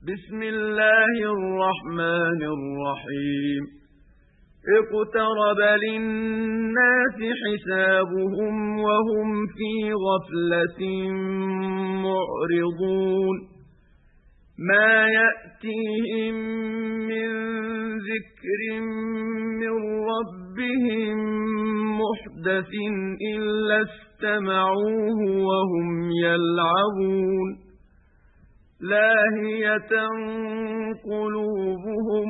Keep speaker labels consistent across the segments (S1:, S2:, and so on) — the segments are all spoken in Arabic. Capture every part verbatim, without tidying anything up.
S1: بسم الله الرحمن الرحيم اقترب للناس حسابهم وهم في غفلة معرضون ما يأتيهم من ذكر من ربهم محدث إلا استمعوه وهم يلعبون لاهية قلوبهم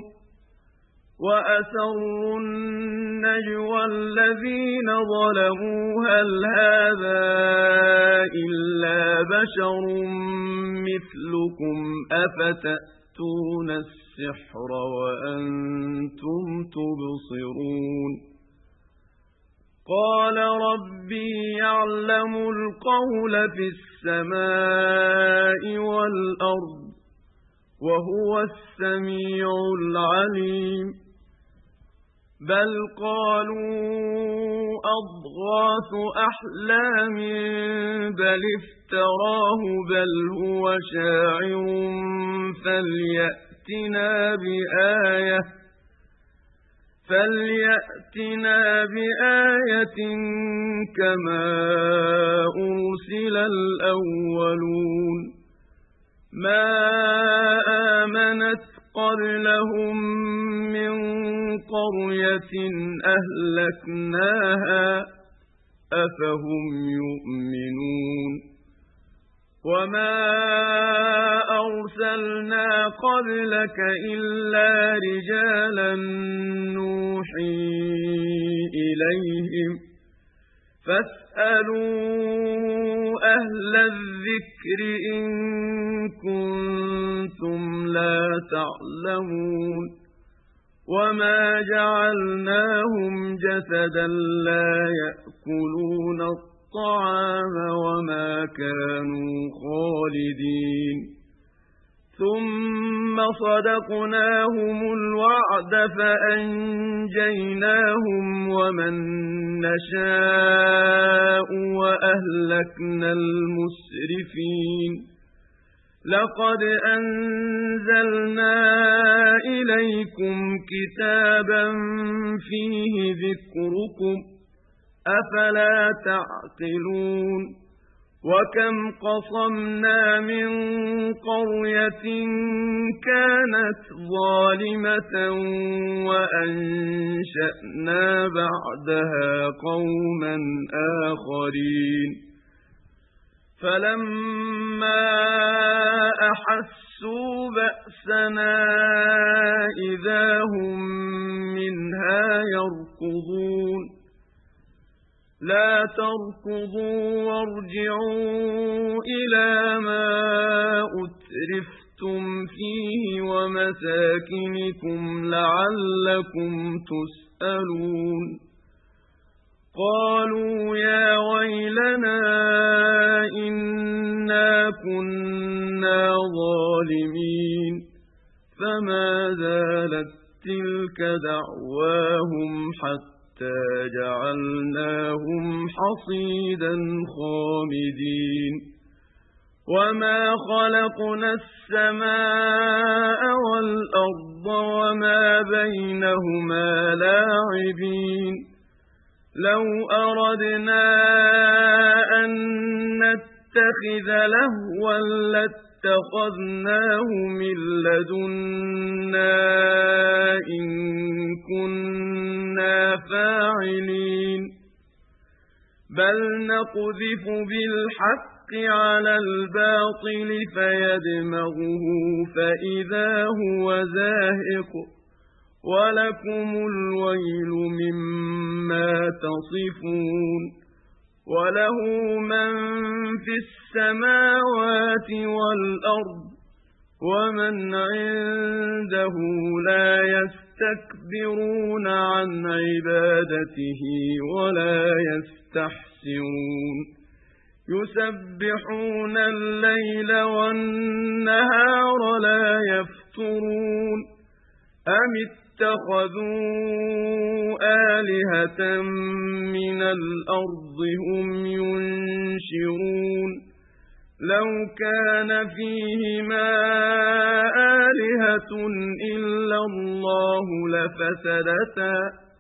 S1: وأسروا النجوى الذين ظلموا هل هذا إلا بشر مثلكم أفتأتون السحر وأنتم تبصرون قال ربي يعلم القول في السماء والأرض وهو السميع العليم بل قالوا أضغاث أحلام بل افتراه بل هو شاعر فليأتنا بآية فليأتنا بآية كما أرسل الأولون ما آمنت قبلهم من قرية أهلكناها أفهم يؤمنون وما أرسلنا قبلك إلا رجالا نوحي إليهم فاسألوا أهل الذكر إن كنتم لا تعلمون وما جعلناهم جسدا لا يأكلون الطعام وما كانوا خالدين ثم صدقناهم الوعد فأنجيناهم ومن نشاء وأهلكنا المسرفين لقد أنزلنا إليكم كتابا فيه ذكركم أفلا تعقلون وكم قصمنا من قرية كانت ظالمة وأنشأنا بعدها قوما آخرين فلما أحسوا بأسنا إذا هم منها يركضون لا تركضوا وارجعوا إلى ما أترفتم فيه ومساكنكم لعلكم تسألون قالوا يا ويلنا إنا كنا ظالمين فما زالت تلك دعواهم حتى حتى جعلناهم حصيدا خامدين وما خلقنا السماء والأرض وما بينهما لاعبين لو أردنا أن نتخذ لهوا لاتخذناه من لدنا إن كنا فاعلين بل نقذف بالحق على الباطل فيدمغه فإذا هو زاهق ولكم الويل مما تصفون وله من في السماوات والأرض ومن عنده لا يستكبرون عن عبادته ولا يستحسرون يسبحون الليل والنهار لا يفترون أم اتخذوا آلهة من الأرض هم ينشرون لو كان فيهما آلهة إلا الله لفسدتا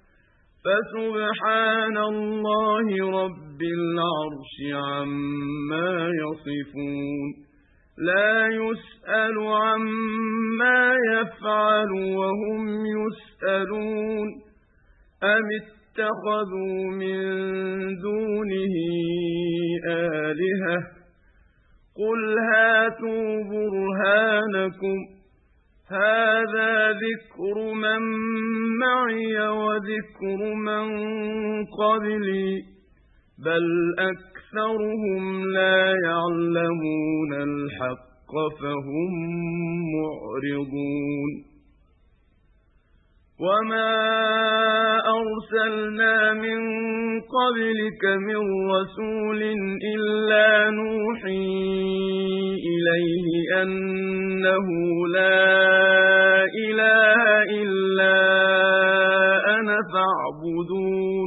S1: فسبحان الله رب العرش عما يصفون لا يسأل عما يفعل وهم يسألون أم اتخذوا من دونه آلهة قل هاتوا برهانكم هذا ذكر من معي وذكر من قبلي بل أكثرهم لا يعلمون الحق فهم معرضون وما أرسلنا من قبلك من رسول إلا نوحي إليه أنه لا إله إلا أنا فاعبدون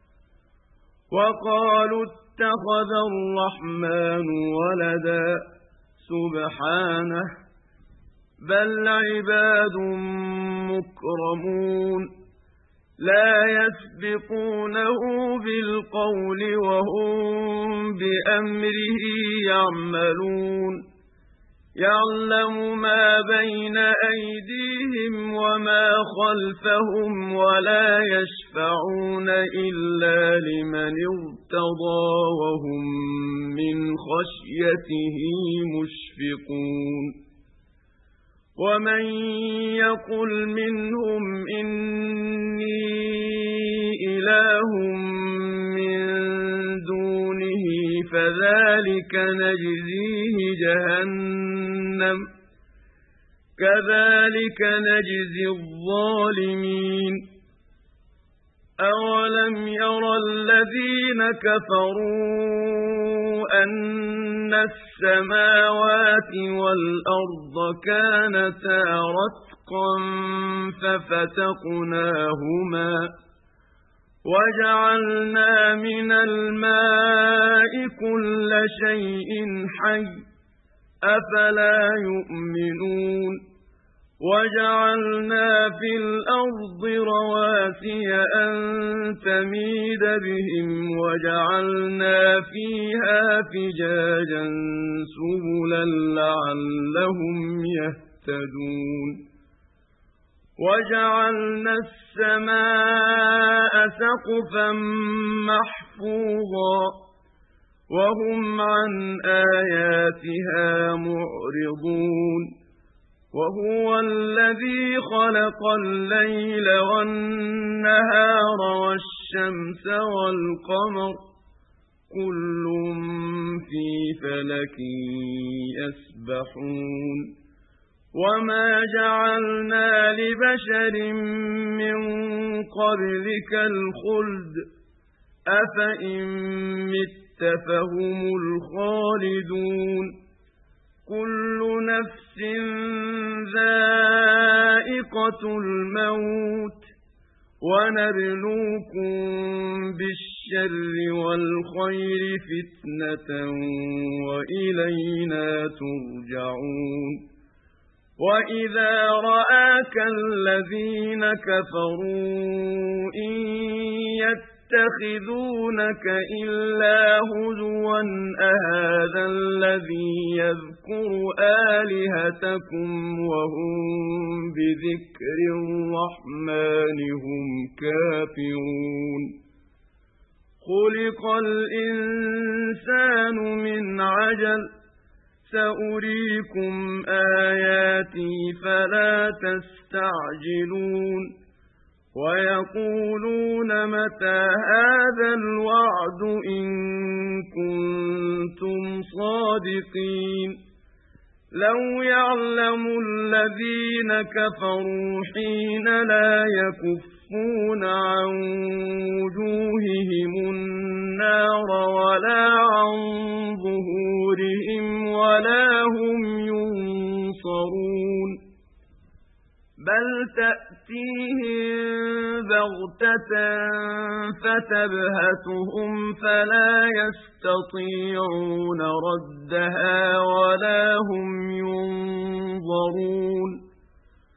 S1: وقالوا اتخذ الرحمن ولدا سبحانه بل عباد مكرمون لا يسبقونه بالقول وهم بأمره يعملون يعلم ما بين أيديهم وما خلفهم ولا يشفعون إلا لمن ارتضى وهم من خشيته مشفقون ومن يقل منهم إني إله من دونه فذلك نجزيه جهنم كذلك نجزي الظالمين أولم يرى الذين كفروا أن السماوات والأرض كانتا رتقا ففتقناهما وجعلنا من الماء كل شيء حي أفلا يؤمنون وجعلنا في الأرض رواسي أن تميد بهم وجعلنا فيها فجاجا سبلا لعلهم يهتدون وجعلنا السماء سقفا محفوظا وهم عن آياتها معرضون وهو الذي خلق الليل والنهار والشمس والقمر كل في فلك يسبحون وما جعلنا لبشر من قبلك الخلد أفإن مت فهم الخالدون كل نفس ذائقة الموت ونبلوكم بالشر والخير فتنة وإلينا ترجعون وإذا رآك الذين كفروا إن يتخذونك إلا هزوا أهذا الذي يذكر آلهتكم وهم بذكر الرحمن هم كافرون خلق الإنسان من عجل سأريكم آياتي فلا تستعجلون ويقولون متى هذا الوعد إن كنتم صادقين لو يعلم الذين كفروا حين لا يكفون عن وجوههم النار ولا عن ظهورهم ولا هم ينصرون بل تأتيهم بغتة فتبهتهم فلا يستطيعون ردها ولا هم ينظرون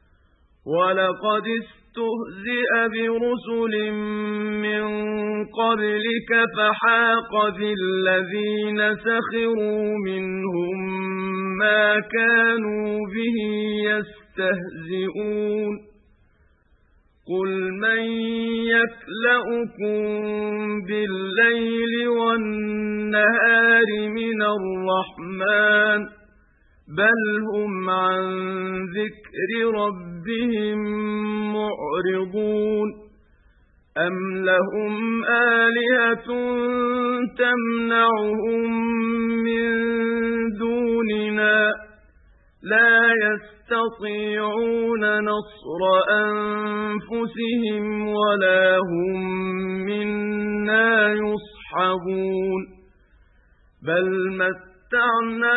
S1: وَلَقَدِ اسْتُهْزِئَ بِرُسُلٍ مِّن قَبْلِكَ فَحَاقَ بِالَّذِينَ سَخِرُوا مِنْهُم مَّا كَانُوا بِهِ يَسْتَهْزِئُونَ قُلْ مَن يَكْلَؤُكُم بِاللَّيْلِ وَالنَّهَارِ مِنَ الرَّحْمَٰنِ بَلْ هُمْ عَن ذِكْرِ رَبِّهِم مُّعْرِضُونَ أَمْ لَهُمْ آلِهَةٌ تَمْنَعُهُم مِّن دُونِنَا لَا يَسْتَطِيعُونَ نَصْرَ أَنفُسِهِمْ وَلَا هُم مِّنَّا يُصْحَبُونَ بَلْ مَتَّعْنَا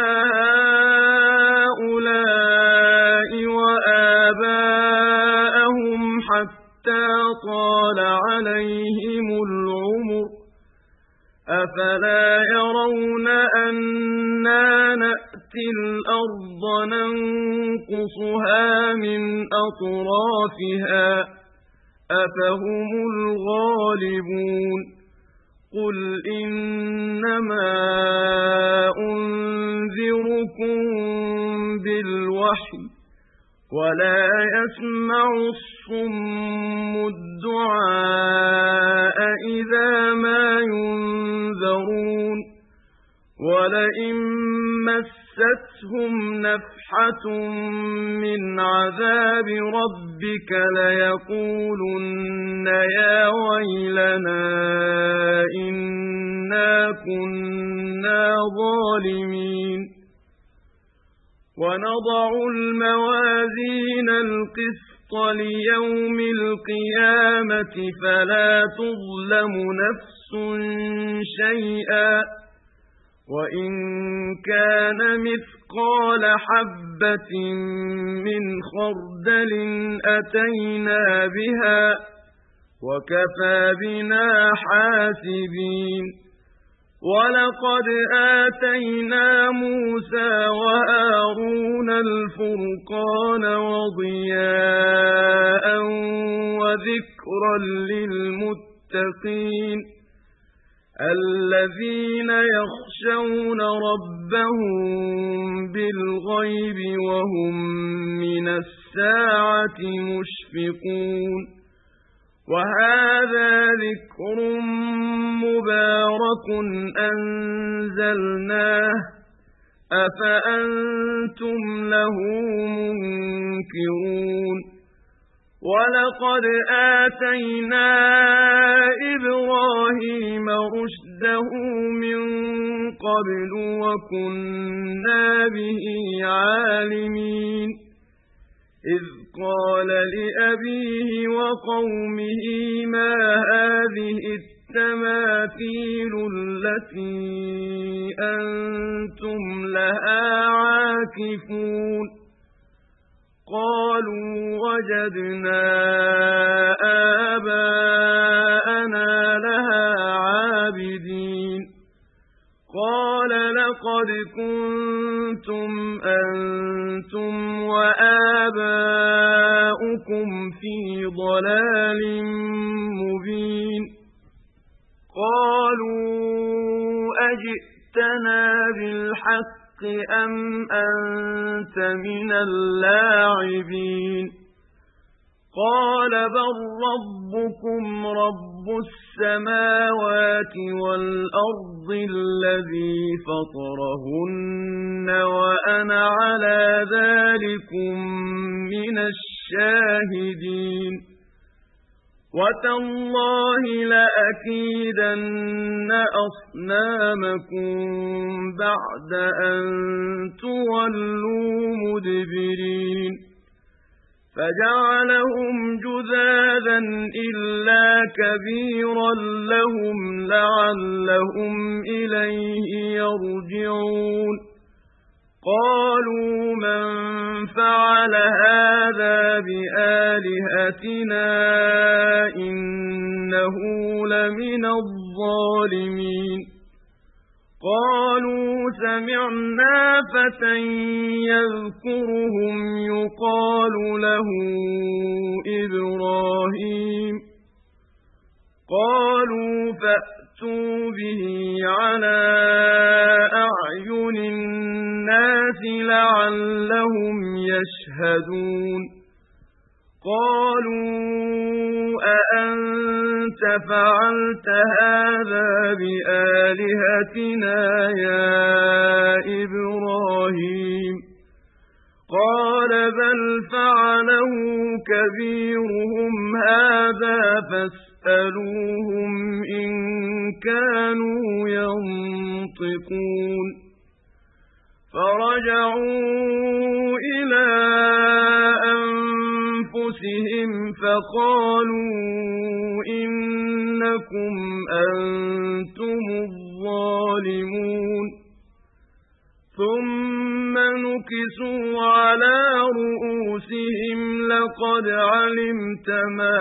S1: هَٰؤُلَاءِ وَآبَاءَهُمْ حَتَّىٰ طَالَ عَلَيْهِمُ الْعُمُرُ أَفَلَا يَرَوْنَ أَنَّا نَأْتِي الْأَرْضَ نَنقُصُهَا مِنْ أَطْرَافِهَا أَفَهُمُ الْغَالِبُونَ قُلْ إِنَّمَا أُنذِرُكُم بِالْوَحْيِ وَلَا يَسْمَعُ الصُّمُّ الدُّعَاءَ إِذَا مَا يُنذَرُونَ وَلَئِن مَّسَّتْهُمْ نَفْحَةٌ مِّنْ عَذَابِ رَبِّكَ لَيَقُولُنَّ يَا وَيْلَنَا إِنَّا كُنَّا ظَالِمِينَ وَنَضَعُ الْمَوَازِينَ الْقِسْطَ لِيَوْمِ الْقِيَامَةِ فَلَا تُظْلَمُ نَفْسٌ شَيْئًا وَإِن كَانَ مِثْقَالَ حَبَّةٍ مِّنْ خَرْدَلٍ أَتَيْنَا بِهَا وَكَفَىٰ بِنَا حَاسِبِينَ وَلَقَدْ آتَيْنَا مُوسَىٰ وَهَارُونَ الْفُرْقَانَ وَضِيَاءً وَذِكْرًا لِّلْمُتَّقِينَ الَّذِينَ يَخْشَوْنَ رَبَّهُم بِالْغَيْبِ وَهُم مِّنَ السَّاعَةِ مُشْفِقُونَ وَهَٰذَا ذِكْرٌ مُّبَارَكٌ أَنزَلْنَاهُ أَفَأَنتُمْ لَهُ مُنكِرُونَ وَلَقَدْ آتَيْنَا إِبْرَاهِيمَ رُشْدَهُ مِن قَبْلُ وَكُنَّا بِهِ عَالِمِينَ إِذْ قَالَ لِأَبِيهِ وَقَوْمِهِ مَا هَٰذِهِ التَّمَاثِيلُ الَّتِي أَنتُمْ لَهَا عَاكِفُونَ قَالُوا وَجَدْنَا آبَاءَنَا لَهَا عَابِدِينَ قَالَ لَقَدْ كُنتُمْ أَنتُمْ وَآبَاؤُكُمْ فِي ضَلَالٍ مُّبِينٍ قَالُوا أَجِئْتَنَا بِالْحَقِّ أَمْ أَنتَ مِنَ اللاعبين قال بل ربكم رب السماوات والأرض الذي فطرهن وأنا على ذلكم من الشاهدين وتالله لأكيدن أصنامكم بعد أن تولوا مدبرين فجعلهم جذاذا إلا كبيرا لهم لعلهم إليه يرجعون قالوا من فعل هذا بآلهتنا إنه لمن الظالمين قالوا سمعنا فتى يذكرهم يقال يُقَالُ لَهُ إِبْرَاهِيمُ قَالُوا فَأْتُوا بِهِ عَلَى أَعْيُنِ النَّاسِ لَعَلَّهُمْ يَشْهَدُونَ قَالُوا أَأَنتَ فَعَلْتَ هَذَا بِآلِهَتِنَا يَا إِبْرَاهِيمُ قَالَ بَلْ فَعَلَهُ كَبِيرُهُمْ هَذَا فَاسْأَلُوهُمْ إِن كَانُوا يَنطِقُونَ فَرَجَعُوا إِلَى أَنفُسِهِمْ فَقَالُوا إِنَّكُمْ أَنتُمُ الظَّالِمُونَ ثُمَّ نُكِسُوا عَلَى رُءُوسِهِمْ لَقَدْ عَلِمْتَ مَا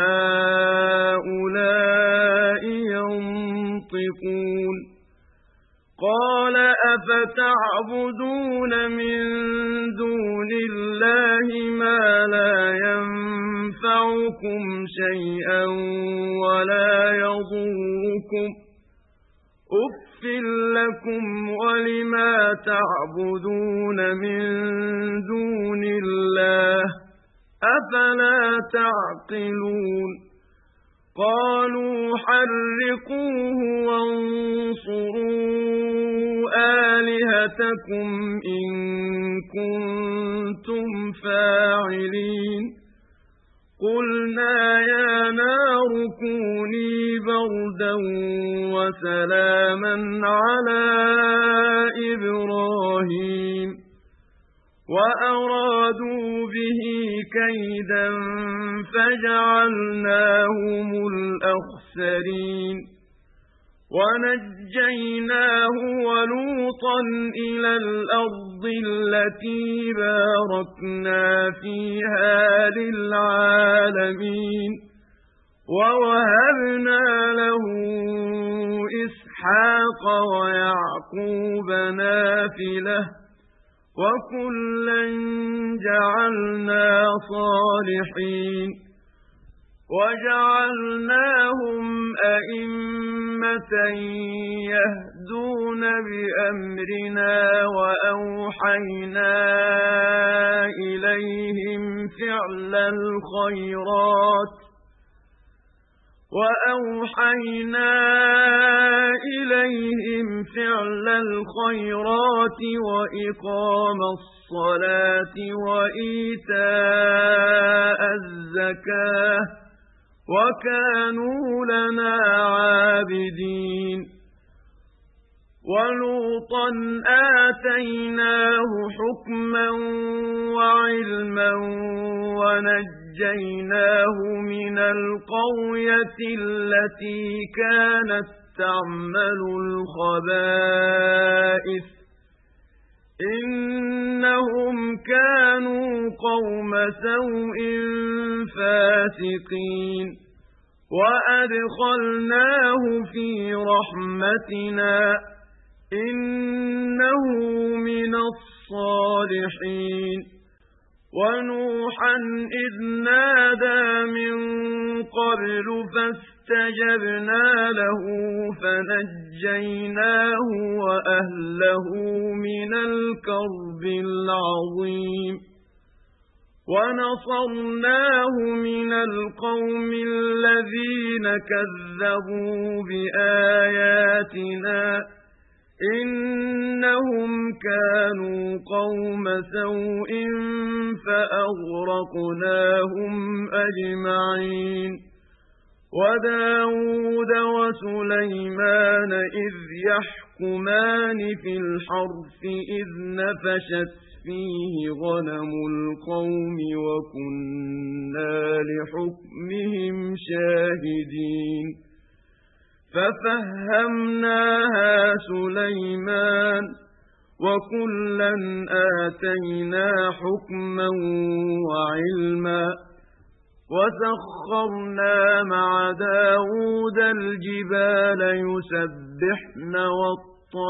S1: هَؤُلَاءِ يَنطِقُونَ قَالَ أَفَتَعْبُدُونَ مِن دُونِ اللَّهِ مَا لَا يَنفَعُكُمْ شَيْئًا وَلَا يَضُرُّكُمْ أُفٍّ لَّكُمْ وَلِمَا تَعْبُدُونَ مِن دُونِ اللَّهِ أَفَلَا تَعْقِلُونَ قَالُوا حَرِّقُوهُ وَانصُرُوا آلِهَتَكُمْ إِن كُنتُمْ فَاعِلِينَ قُلْنَا يَا نَارُ كُونِي بَرْدًا وَسَلَامًا عَلَى إِبْرَاهِيمَ وَأَرَادُوا بِهِ كَيْدًا فَجَعَلْنَاهُمُ الْأَخْسَرِينَ وَنَجَّيْنَاهُ وَلُوطًا إِلَى الْأَرْضِ الَّتِي بَارَكْنَا فِيهَا لِلْعَالَمِينَ وَوَهَبْنَا لَهُ إِسْحَاقَ وَيَعْقُوبَ نَافِلَةً وَكُلًّا جَعَلْنَا صَالِحِينَ وَجَعَلْنَاهُمْ أَئِمَّةً يَهْدُونَ بِأَمْرِنَا وَأَوْحَيْنَا إِلَيْهِمْ فِعْلَ الْخَيْرَاتِ وَأَوْحَيْنَا إِلَيْهِمْ فِعْلَ الْخَيْرَاتِ وَإِقَامَ الصَّلَاةِ وَإِيتَاءَ الزَّكَاةِ وَكَانُوا لَنَا عَابِدِينَ وَلُوطًا آتَيْنَاهُ حُكْمًا وَعِلْمًا وَنَجَّيْنَاهُ مِنَ الْقَرْيَةِ الَّتِي كَانَتْ تَعْمَلُ الْخَبَائِثَ إِنَّهُمْ كَانُوا قَوْمَ سَوْءٍ فَاسِقِينَ وَأَدْخَلْنَاهُ فِي رَحْمَتِنَا إِنَّهُ مِنَ الصَّالِحِينَ وَنُوحًا إِذْ نَادَى مِن قَبْلُ فَاسْتَجَبْنَا لَهُ فَنَجَّيْنَاهُ وَأَهْلَهُ مِنَ الْكَرْبِ الْعَظِيمِ وَنَصَرْنَاهُ مِنَ الْقَوْمِ الَّذِينَ كَذَّبُوا بِآيَاتِنَا إِنَّهُمْ كَانُوا قَوْمَ سَوْءٍ فَأَغْرَقْنَاهُمْ أَجْمَعِينَ وَدَاوُودَ وَسُلَيْمَانَ إِذْ يَحْكُمَانِ فِي الْحَرْثِ إِذْ نَفَشَتْ فِيهِ غَنَمُ الْقَوْمِ وَكُنَّا لِحُكْمِهِمْ شَاهِدِينَ فَفَهَّمْنَاهَا سُلَيْمَانَ وَكُلًّا آتَيْنَا حُكْمًا وَعِلْمًا وَسَخَّرْنَا مَعَ دَاوُودَ الْجِبَالَ يُسَبِّحْنَ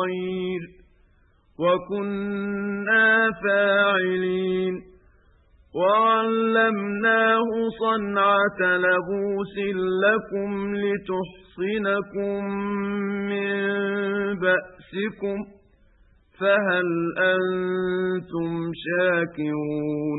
S1: وَالطَّيْرَ وَكُنَّا فَاعِلِينَ وعلمناه صنعة لبوس لكم لتحصنكم من بأسكم فهل أنتم شاكرون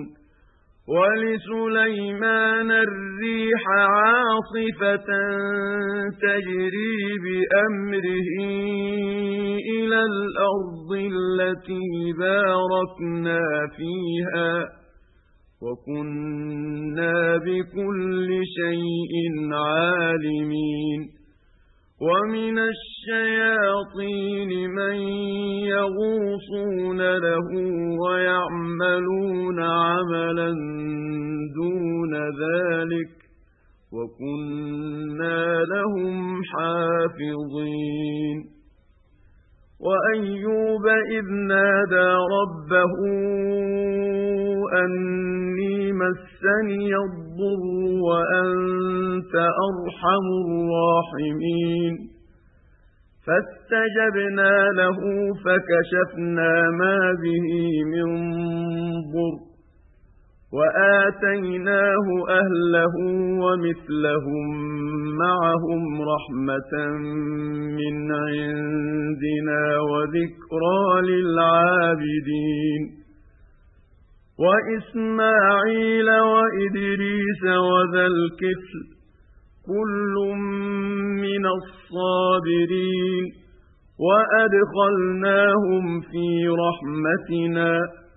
S1: ولسليمان الريح عاصفة تجري بأمره إلى الأرض التي باركنا فيها وكنا بكل شيء عالمين ومن الشياطين من يغوصون له ويعملون عملا دون ذلك وكنا لهم حافظين وأيوب إذ نادى ربه أني مسني الضر وأنت أرحم الراحمين فاستجبنا له فكشفنا ما به من ضر وآتيناه أهله ومثلهم معهم رحمة من عندنا وذكرى للعابدين وإسماعيل وإدريس وذا الكفل كل من الصابرين وأدخلناهم في رحمتنا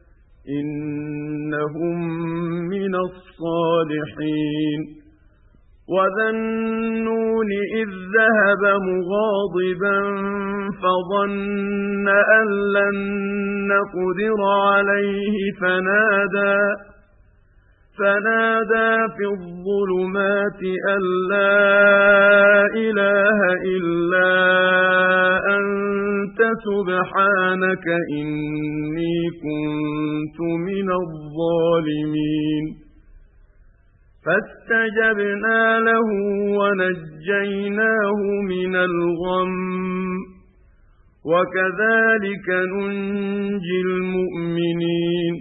S1: إنهم من الصالحين وذا النون إذ ذهب مغاضبا فظن أن لن نقدر عليه فنادى فنادى في الظلمات أن لا إله إلا أنت سبحانك إني كنت من الظالمين فاستجبنا له ونجيناه من الغم وكذلك ننجي المؤمنين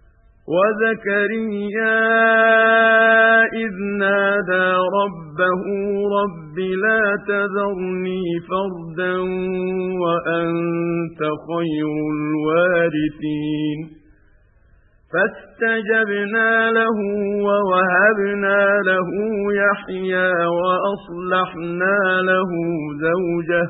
S1: وزكريا إذ نادى ربه رب لا تذرني فردا وأنت خير الوارثين فاستجبنا له ووهبنا له يحيى وأصلحنا له زوجه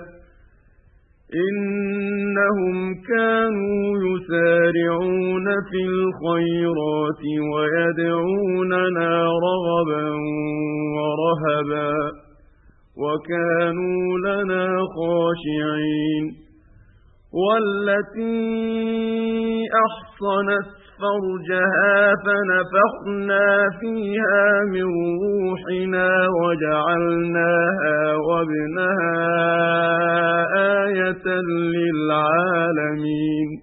S1: إنهم كانوا يسارعون في الخيرات ويدعوننا رغبا ورهبا وكانوا لنا خاشعين والتي أحصنت فرجها فنفخنا فيها من روحنا وجعلناها وابنها آية للعالمين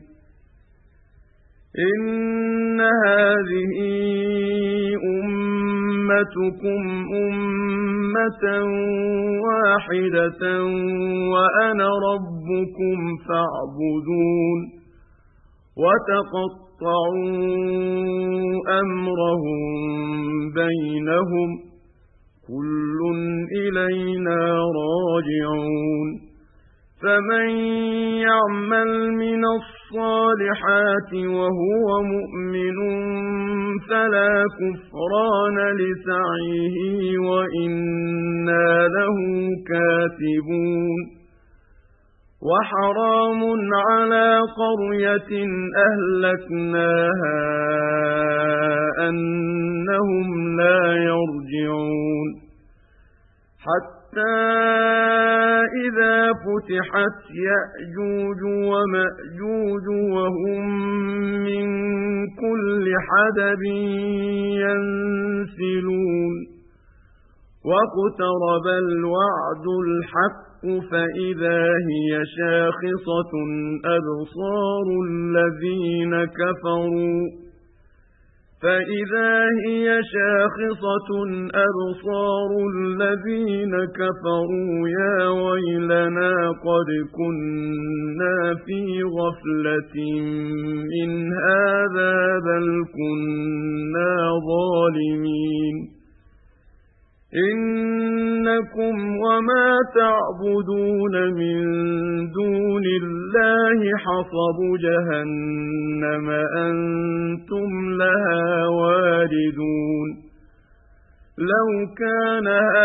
S1: إن هذه أمتكم أمة واحدة وأنا ربكم فاعبدون وتقطعوا أمرهم بينهم كل إلينا راجعون فمن يعمل من الصالحات وهو مؤمن فلا كفران لسعيه وإنا له كاتبون وحرام على قرية أهلكناها أنهم لا يرجعون حتى إذا فتحت يأجوج ومأجوج وهم من كل حدب ينسلون واقترب الوعد الحق فإذا هي شاخصة أبصار الذين كفروا فإذا هي شاخصة أبصار الذين كفروا يا ويلنا قد كنا في غفلة من هذا بل كنا الظالمين إنكم وما تعبدون من دون الله حصب جهنم أنتم لها واردون لو كان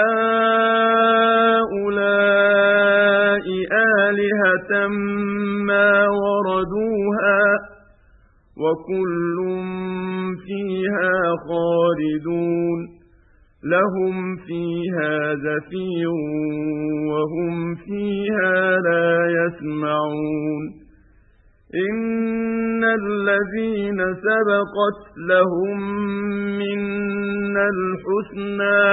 S1: هؤلاء آلهة ما وردوها وكل فيها خالدون لهم فيها زفير وهم فيها لا يسمعون إن الذين سبقت لهم منا الحسنى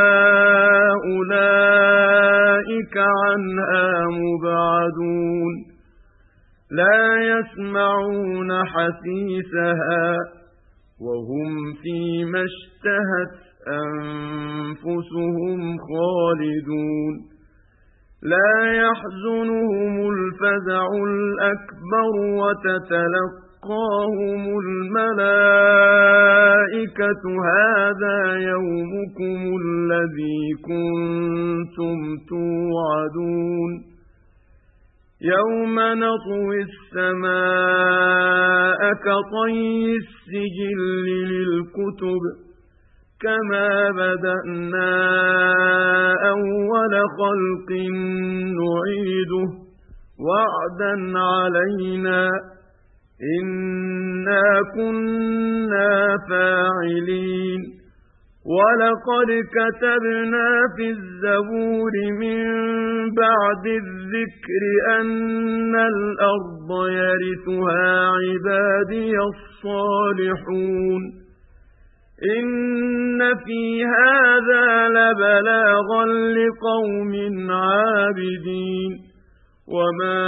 S1: أولئك عنها مبعدون لا يسمعون حسيسها وهم فيما اشتهت أنفسهم خالدون لا يحزنهم الفزع الأكبر وتتلقاهم الملائكة هذا يومكم الذي كنتم توعدون يوم نطوي السماء كطي السجل للكتب كما بدأنا أول خلق نعيده وعدا علينا إنا كنا فاعلين ولقد كتبنا في الزبور من بعد الذكر أن الأرض يرثها عبادي الصالحون إن في هذا لبلاغا لقوم عابدين وما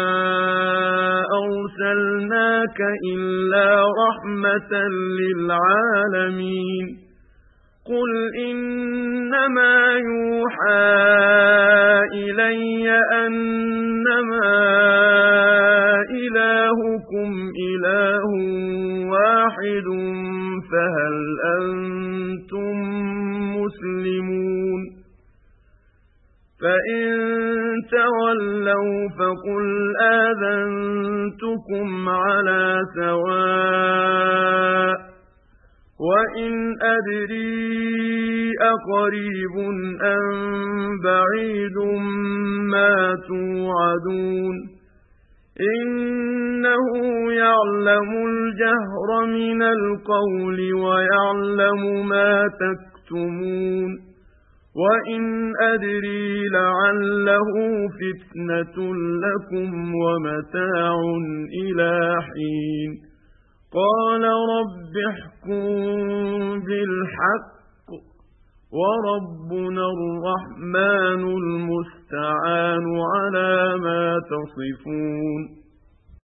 S1: أرسلناك إلا رحمة للعالمين قل إنما يوحى إلي أنما إلهكم إله واحد فهل أنتم مسلمون فإن تولوا فقل آذنتكم على سواء وإن أدري أقريب أم بعيد ما توعدون إنه يعلم الجهر من القول ويعلم ما تكتمون وإن أدري لعله فتنة لكم ومتاع إلى حين قال رب احكم بالحق وربنا الرحمن المستعان على ما تصفون